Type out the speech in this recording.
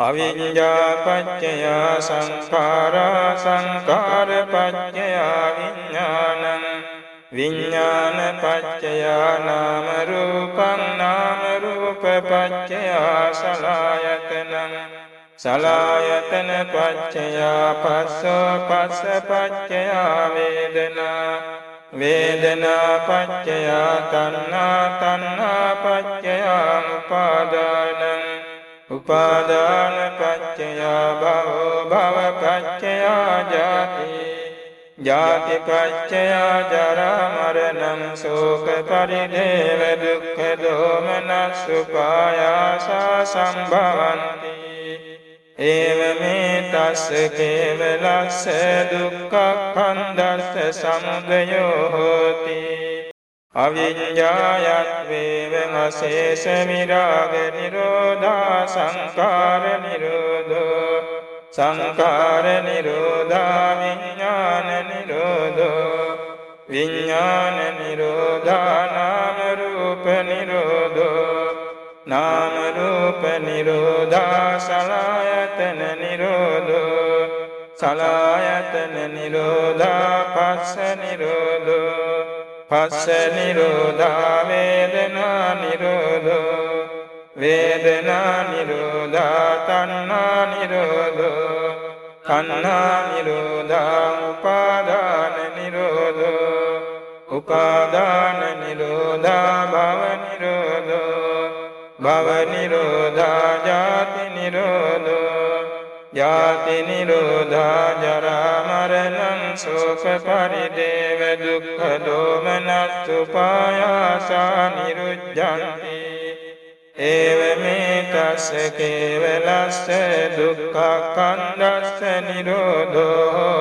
අවිඤ්ඤා පච්චය සංඛාරා සංඛාර පච්චය විඥානං විඥාන පච්චය නාම රූපං නාම රූප පච්චය සලආයතනං සලආයතන පච්චය පස්සෝ පස්ස පච්චය වේදනා වේදනා පච්චය තණ්හා තණ්හා පච්චය උපාදානං උපාදාන පච්චය භවෝ භව පච්චය ජාති ජාති පච්චය ජරා මරණං ශෝක පරිදේව දුක්ඛ දෝමනස් උපායාසා සම්භවಂತಿ ඒවමේ තස්ස කේවලස්ස දුක්ඛඛණ්ඩස්ස සමුදයෝ හෝති අවිඤ්ඤායත්වේව අශේෂ විරාග නිරෝධා සංඛාර නිරෝධෝ සංඛාර නිරෝධා විඥාන නිරෝධෝ විඥාන නිරෝධා නාම රූප නිරෝධෝ නාම රූප නිරෝධා සලආයතන නිරෝධෝ සලආයතන නිරෝධා පස්ස නිරෝධෝ පස්ස නිරෝධා වේදනා නිරෝධෝ වේදනා නිරෝධා තණ්හා නිරෝධෝ තණ්හා නිරෝධා උපාදාන නිරෝධෝ උපාදාන නිරෝධා භව නිරෝධෝ භව නිරෝධා ජාති නිරෝධෝ ජාති නිරෝධා ජරා මරණං ශෝක පරිදේව දුක්ඛ දෝමනස් උපායාසා නිරුද්ධಂತಿ ඒවමේ තස්ස කේවලස්ස දුක්ඛඛණ්ඩස්ස නිරෝධෝ